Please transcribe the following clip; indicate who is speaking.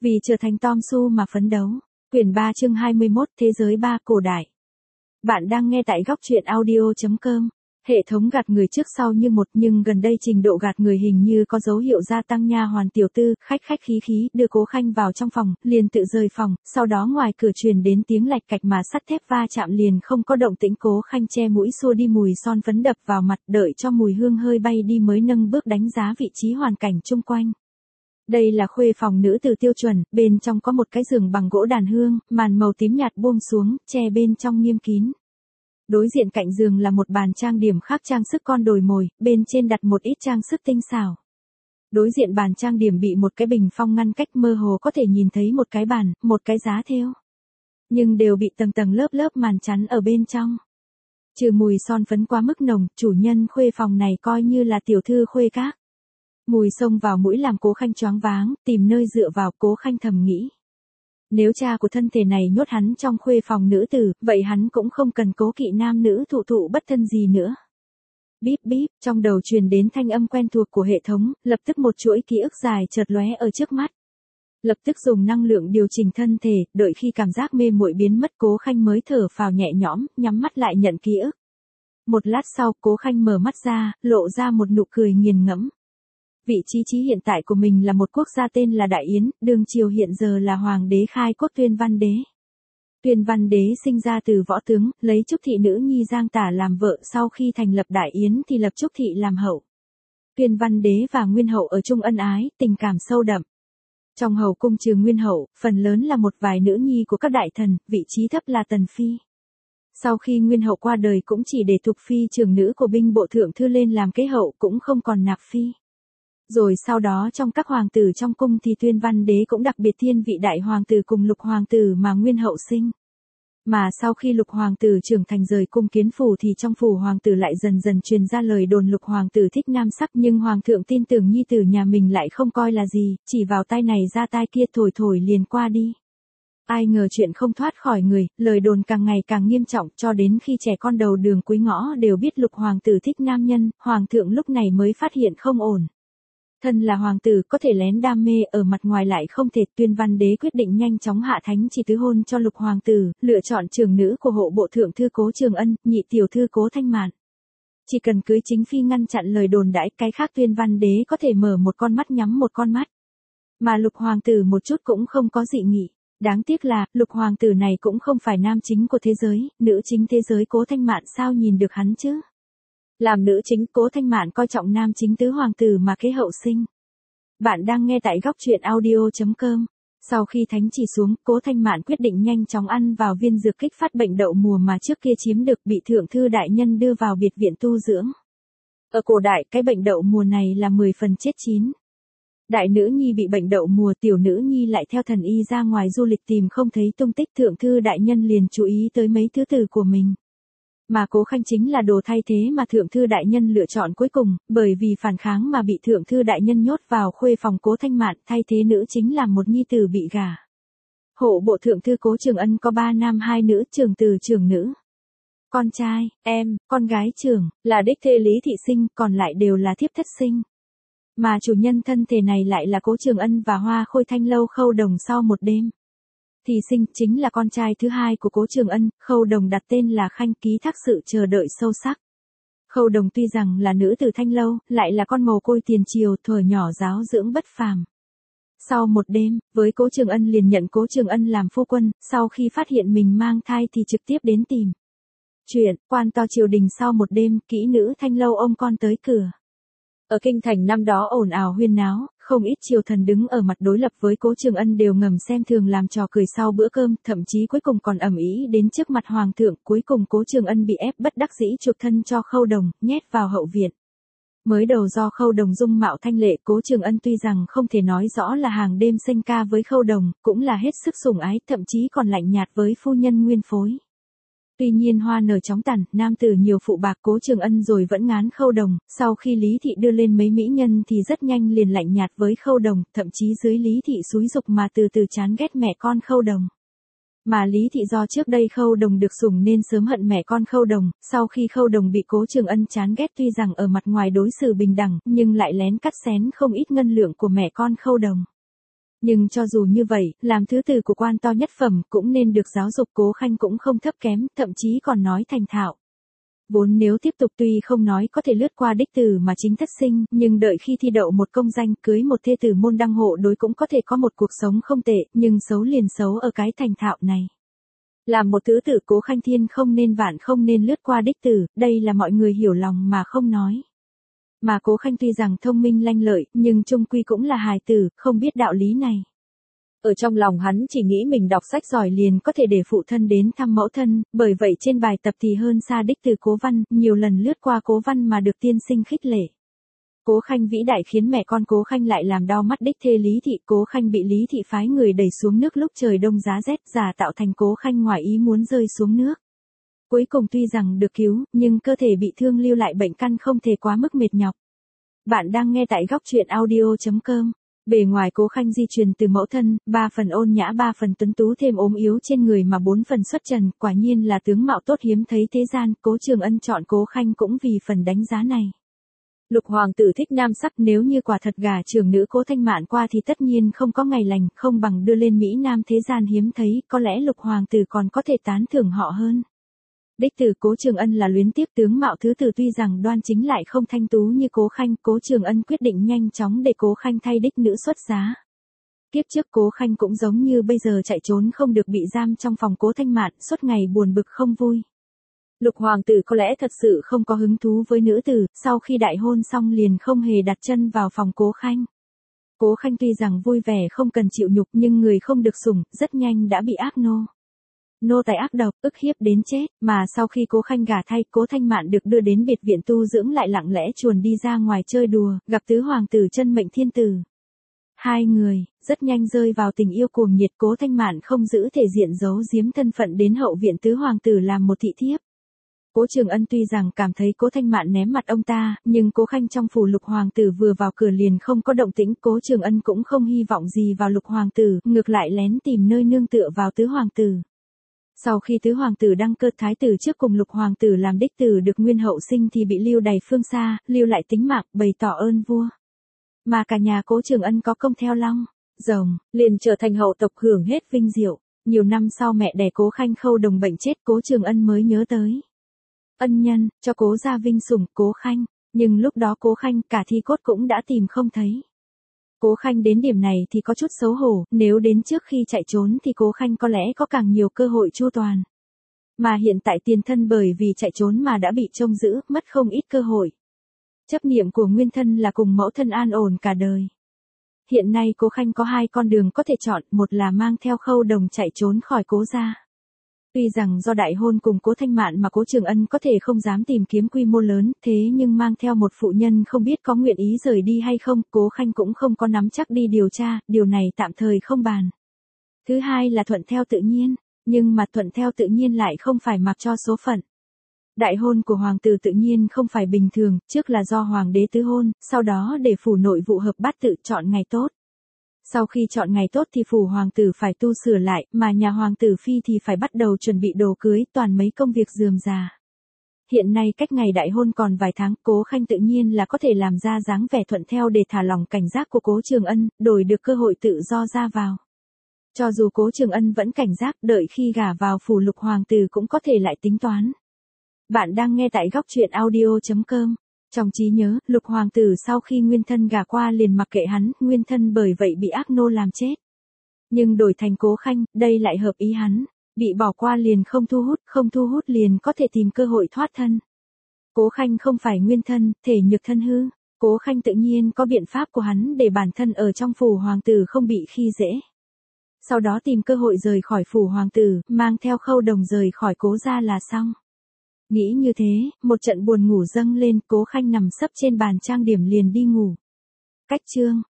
Speaker 1: Vì trở thành Tom Su mà phấn đấu. Quyển 3 chương 21 Thế giới 3 cổ đại. Bạn đang nghe tại góc truyện audio.com. Hệ thống gạt người trước sau như một, nhưng gần đây trình độ gạt người hình như có dấu hiệu gia tăng. Nha hoàn tiểu tư, khách khí đưa Cố Khanh vào trong phòng, liền tự rời phòng, sau đó ngoài cửa truyền đến tiếng lạch cạch mà sắt thép va chạm liền không có động tĩnh. Cố Khanh che mũi xua đi mùi son phấn đập vào mặt, đợi cho mùi hương hơi bay đi mới nâng bước đánh giá vị trí hoàn cảnh chung quanh. Đây là khuê phòng nữ tử tiêu chuẩn, bên trong có một cái giường bằng gỗ đàn hương, màn màu tím nhạt buông xuống, che bên trong nghiêm kín. Đối diện cạnh giường là một bàn trang điểm khác trang sức con đồi mồi, bên trên đặt một ít trang sức tinh xảo. Đối diện bàn trang điểm bị một cái bình phong ngăn cách, mơ hồ có thể nhìn thấy một cái bàn, một cái giá thêu. Nhưng đều bị tầng lớp màn chắn ở bên trong. Trừ mùi son phấn quá mức nồng, chủ nhân khuê phòng này coi như là tiểu thư khuê các. Mùi xông vào mũi làm Cố Khanh choáng váng, tìm nơi dựa vào. Cố Khanh thầm nghĩ. Nếu cha của thân thể này nhốt hắn trong khuê phòng nữ tử, vậy hắn cũng không cần cố kỵ nam nữ thụ bất thân gì nữa. Bíp, trong đầu truyền đến thanh âm quen thuộc của hệ thống, lập tức một chuỗi ký ức dài chợt lóe ở trước mắt. Lập tức dùng năng lượng điều chỉnh thân thể, đợi khi cảm giác mê muội biến mất, Cố Khanh mới thở phào nhẹ nhõm, nhắm mắt lại nhận ký ức. Một lát sau, Cố Khanh mở mắt ra, lộ ra một nụ cười nghiền ngẫm. Vị trí hiện tại của mình là một quốc gia tên là Đại Yến, đương triều hiện giờ là hoàng đế khai quốc Tuyên Văn Đế. Tuyên Văn Đế sinh ra từ võ tướng, lấy Trúc thị nữ nhi Giang Tả làm vợ, sau khi thành lập Đại Yến thì lập Trúc thị làm hậu. Tuyên Văn Đế và Nguyên hậu ở chung ân ái, tình cảm sâu đậm. Trong hậu cung trừ Nguyên hậu, phần lớn là một vài nữ nhi của các đại thần, vị trí thấp là tần phi. Sau khi Nguyên hậu qua đời cũng chỉ để Thục phi trưởng nữ của binh bộ thượng thư lên làm kế hậu, cũng không còn nạp phi. Rồi sau đó trong các hoàng tử trong cung thì Tuyên Văn Đế cũng đặc biệt thiên vị đại hoàng tử cùng lục hoàng tử mà Nguyên hậu sinh. Mà sau khi lục hoàng tử trưởng thành rời cung kiến phủ thì trong phủ hoàng tử lại dần truyền ra lời đồn lục hoàng tử thích nam sắc, nhưng hoàng thượng tin tưởng nhi tử nhà mình lại không coi là gì, chỉ vào tai này ra tai kia thổi liền qua đi. Ai ngờ chuyện không thoát khỏi người, lời đồn càng ngày càng nghiêm trọng, cho đến khi trẻ con đầu đường cuối ngõ đều biết lục hoàng tử thích nam nhân, hoàng thượng lúc này mới phát hiện không ổn. Thân là hoàng tử có thể lén đam mê, ở mặt ngoài lại không thể. Tuyên Văn Đế quyết định nhanh chóng hạ thánh chỉ tứ hôn cho lục hoàng tử, lựa chọn trưởng nữ của hộ bộ thượng thư Cố Trường Ân, nhị tiểu thư Cố Thanh Mạn. Chỉ cần cưới chính phi ngăn chặn lời đồn đãi, cái khác Tuyên Văn Đế có thể mở một con mắt nhắm một con mắt. Mà lục hoàng tử một chút cũng không có dị nghị. Đáng tiếc là, lục hoàng tử này cũng không phải nam chính của thế giới, nữ chính thế giới Cố Thanh Mạn sao nhìn được hắn chứ? Làm nữ chính, Cố Thanh Mạn coi trọng nam chính tứ hoàng tử mà kế hậu sinh. Bạn đang nghe tại góc truyện audio.com. Sau khi thánh chỉ xuống, Cố Thanh Mạn quyết định nhanh chóng ăn vào viên dược kích phát bệnh đậu mùa mà trước kia chiếm được, bị thượng thư đại nhân đưa vào biệt viện tu dưỡng. Ở cổ đại, cái bệnh đậu mùa này là 10 phần chết chín. Đại nữ nhi bị bệnh đậu mùa, tiểu nữ nhi lại theo thần y ra ngoài du lịch tìm không thấy tung tích, thượng thư đại nhân liền chú ý tới mấy thứ tử của mình. Mà Cố Khanh chính là đồ thay thế mà thượng thư đại nhân lựa chọn cuối cùng, bởi vì phản kháng mà bị thượng thư đại nhân nhốt vào khuê phòng Cố Thanh Mạn, thay thế nữ chính là một nhi tử bị gả. Hộ bộ thượng thư Cố Trường Ân có 3 nam 2 nữ, trưởng tử trưởng nữ. Con trai, em, con gái trưởng, là đích thê Lý Thị sinh, còn lại đều là thiếp thất sinh. Mà chủ nhân thân thể này lại là Cố Trường Ân và Hoa Khôi Thanh Lâu Khâu Đồng sau một đêm. Thì sinh chính là con trai thứ hai của Cố Trường Ân, Khâu Đồng đặt tên là Khanh, ký thác sự chờ đợi sâu sắc. Khâu Đồng tuy rằng là nữ tử Thanh Lâu, lại là con mồ côi tiền triều, thuở nhỏ giáo dưỡng bất phàm. Sau một đêm, với Cố Trường Ân liền nhận Cố Trường Ân làm phu quân, sau khi phát hiện mình mang thai thì trực tiếp đến tìm chuyện, quan to triều đình. Sau một đêm, kỹ nữ Thanh Lâu ôm con tới cửa. Ở kinh thành năm đó ồn ào huyên náo, không ít triều thần đứng ở mặt đối lập với Cố Trường Ân đều ngầm xem thường làm trò cười sau bữa cơm, thậm chí cuối cùng còn ầm ĩ đến trước mặt hoàng thượng. Cuối cùng Cố Trường Ân bị ép bất đắc dĩ chuộc thân cho Khâu Đồng, nhét vào hậu viện. Mới đầu do Khâu Đồng dung mạo thanh lệ, Cố Trường Ân tuy rằng không thể nói rõ là hàng đêm sanh ca với Khâu Đồng, cũng là hết sức sủng ái, thậm chí còn lạnh nhạt với phu nhân nguyên phối. Tuy nhiên hoa nở chóng tàn, nam tử nhiều phụ bạc, Cố Trường Ân rồi vẫn ngán Khâu Đồng, sau khi Lý Thị đưa lên mấy mỹ nhân thì rất nhanh liền lạnh nhạt với Khâu Đồng, thậm chí dưới Lý Thị xúi giục mà từ từ chán ghét mẹ con Khâu Đồng. Mà Lý Thị do trước đây Khâu Đồng được sủng nên sớm hận mẹ con Khâu Đồng, sau khi Khâu Đồng bị Cố Trường Ân chán ghét tuy rằng ở mặt ngoài đối xử bình đẳng, nhưng lại lén cắt xén không ít ngân lượng của mẹ con Khâu Đồng. Nhưng cho dù như vậy, làm thứ tử của quan to nhất phẩm cũng nên được giáo dục. Cố Khanh cũng không thấp kém, thậm chí còn nói thành thạo. Vốn nếu tiếp tục tuy không nói có thể lướt qua đích tử mà chính thất sinh, nhưng đợi khi thi đậu một công danh, cưới một thê tử môn đăng hộ đối cũng có thể có một cuộc sống không tệ, nhưng xấu liền xấu ở cái thành thạo này. Làm một thứ tử Cố Khanh thiên không nên vạn không nên lướt qua đích tử, đây là mọi người hiểu lòng mà không nói. Mà Cố Khanh tuy rằng thông minh lanh lợi, nhưng chung quy cũng là hài tử, không biết đạo lý này. Ở trong lòng hắn chỉ nghĩ mình đọc sách giỏi liền có thể để phụ thân đến thăm mẫu thân, bởi vậy trên bài tập thì hơn xa đích từ Cố Văn, nhiều lần lướt qua Cố Văn mà được tiên sinh khích lệ. Cố Khanh vĩ đại khiến mẹ con Cố Khanh lại làm đau mắt đích thê Lý Thị. Cố Khanh bị Lý Thị phái người đẩy xuống nước lúc trời đông giá rét, giả tạo thành Cố Khanh ngoài ý muốn rơi xuống nước. Cuối cùng tuy rằng được cứu, nhưng cơ thể bị thương lưu lại bệnh căn không thể quá mức mệt nhọc. Bạn đang nghe tại góc truyện audio.com. Bề ngoài Cố Khanh di truyền từ mẫu thân, 3 phần ôn nhã 3 phần tuấn tú thêm ốm yếu trên người mà 4 phần xuất trần, quả nhiên là tướng mạo tốt hiếm thấy thế gian. Cố Trường Ân chọn Cố Khanh cũng vì phần đánh giá này. Lục hoàng tử thích nam sắc, nếu như quả thật gả trưởng nữ Cố Thanh Mạn qua thì tất nhiên không có ngày lành, không bằng đưa lên Mỹ Nam thế gian hiếm thấy, có lẽ lục hoàng tử còn có thể tán thưởng họ hơn. Đích tử Cố Trường Ân là luyến tiếc tướng mạo thứ tử tuy rằng đoan chính lại không thanh tú như Cố Khanh. Cố Trường Ân quyết định nhanh chóng để Cố Khanh thay đích nữ xuất giá. Kiếp trước Cố Khanh cũng giống như bây giờ chạy trốn không được bị giam trong phòng Cố Thanh Mạn, suốt ngày buồn bực không vui. Lục hoàng tử có lẽ thật sự không có hứng thú với nữ tử, sau khi đại hôn xong liền không hề đặt chân vào phòng Cố Khanh. Cố Khanh tuy rằng vui vẻ không cần chịu nhục nhưng người không được sủng, rất nhanh đã bị ác nô tài ác độc, ức hiếp đến chết, mà sau khi Cố Khanh gả thay, Cố Thanh Mạn được đưa đến biệt viện tu dưỡng lại lặng lẽ chuồn đi ra ngoài chơi đùa, gặp tứ hoàng tử chân mệnh thiên tử. Hai người, rất nhanh rơi vào tình yêu cuồng nhiệt. Cố Thanh Mạn không giữ thể diện giấu giếm thân phận đến hậu viện tứ hoàng tử làm một thị thiếp. Cố Trường Ân tuy rằng cảm thấy Cố Thanh Mạn ném mặt ông ta, nhưng Cố Khanh trong phủ lục hoàng tử vừa vào cửa liền không có động tĩnh. Cố Trường Ân cũng không hy vọng gì vào lục hoàng tử, ngược lại lén tìm nơi nương tựa vào tứ hoàng tử. Sau khi tứ hoàng tử đăng cơ, thái tử trước cùng lục hoàng tử làm đích tử được nguyên hậu sinh thì bị lưu đày phương xa, lưu lại tính mạng, bày tỏ ơn vua. Mà cả nhà Cố Trường Ân có công theo long, rồng, liền trở thành hậu tộc hưởng hết vinh diệu. Nhiều năm sau mẹ đẻ Cố Khanh Khâu Đồng bệnh chết, Cố Trường Ân mới nhớ tới ân nhân, cho Cố gia vinh sủng Cố Khanh, nhưng lúc đó Cố Khanh cả thi cốt cũng đã tìm không thấy. Cố Khanh đến điểm này thì có chút xấu hổ, nếu đến trước khi chạy trốn thì Cố Khanh có lẽ có càng nhiều cơ hội chu toàn. Mà hiện tại tiền thân bởi vì chạy trốn mà đã bị trông giữ, mất không ít cơ hội. Chấp niệm của nguyên thân là cùng mẫu thân an ổn cả đời. Hiện nay Cố Khanh có 2 con đường có thể chọn, một là mang theo Khâu Đồng chạy trốn khỏi Cố gia. Tuy rằng do đại hôn cùng Cố Thanh Mạn mà Cố Trường Ân có thể không dám tìm kiếm quy mô lớn, thế nhưng mang theo một phụ nhân không biết có nguyện ý rời đi hay không, Cố Khanh cũng không có nắm chắc đi điều tra, điều này tạm thời không bàn. Thứ hai là thuận theo tự nhiên, nhưng mà thuận theo tự nhiên lại không phải mặc cho số phận. Đại hôn của hoàng tử tự nhiên không phải bình thường, trước là do hoàng đế tứ hôn, sau đó để phủ nội vụ hợp bát tự chọn ngày tốt. Sau khi chọn ngày tốt thì phủ hoàng tử phải tu sửa lại, mà nhà hoàng tử phi thì phải bắt đầu chuẩn bị đồ cưới, toàn mấy công việc rườm rà. Hiện nay cách ngày đại hôn còn vài tháng, Cố Khanh tự nhiên là có thể làm ra dáng vẻ thuận theo để thả lỏng cảnh giác của Cố Trường Ân, đổi được cơ hội tự do ra vào. Cho dù Cố Trường Ân vẫn cảnh giác, đợi khi gả vào phủ lục hoàng tử cũng có thể lại tính toán. Bạn đang nghe tại góc truyện audio.com. Trong trí nhớ, lục hoàng tử sau khi nguyên thân gả qua liền mặc kệ hắn, nguyên thân bởi vậy bị ác nô làm chết. Nhưng đổi thành Cố Khanh, đây lại hợp ý hắn, bị bỏ qua liền không thu hút liền có thể tìm cơ hội thoát thân. Cố Khanh không phải nguyên thân, thể nhược thân hư, Cố Khanh tự nhiên có biện pháp của hắn để bản thân ở trong phủ hoàng tử không bị khi dễ. Sau đó tìm cơ hội rời khỏi phủ hoàng tử, mang theo Khâu Đồng rời khỏi Cố gia là xong. Nghĩ như thế, một trận buồn ngủ dâng lên, Cố Khanh nằm sấp trên bàn trang điểm liền đi ngủ. Cách chương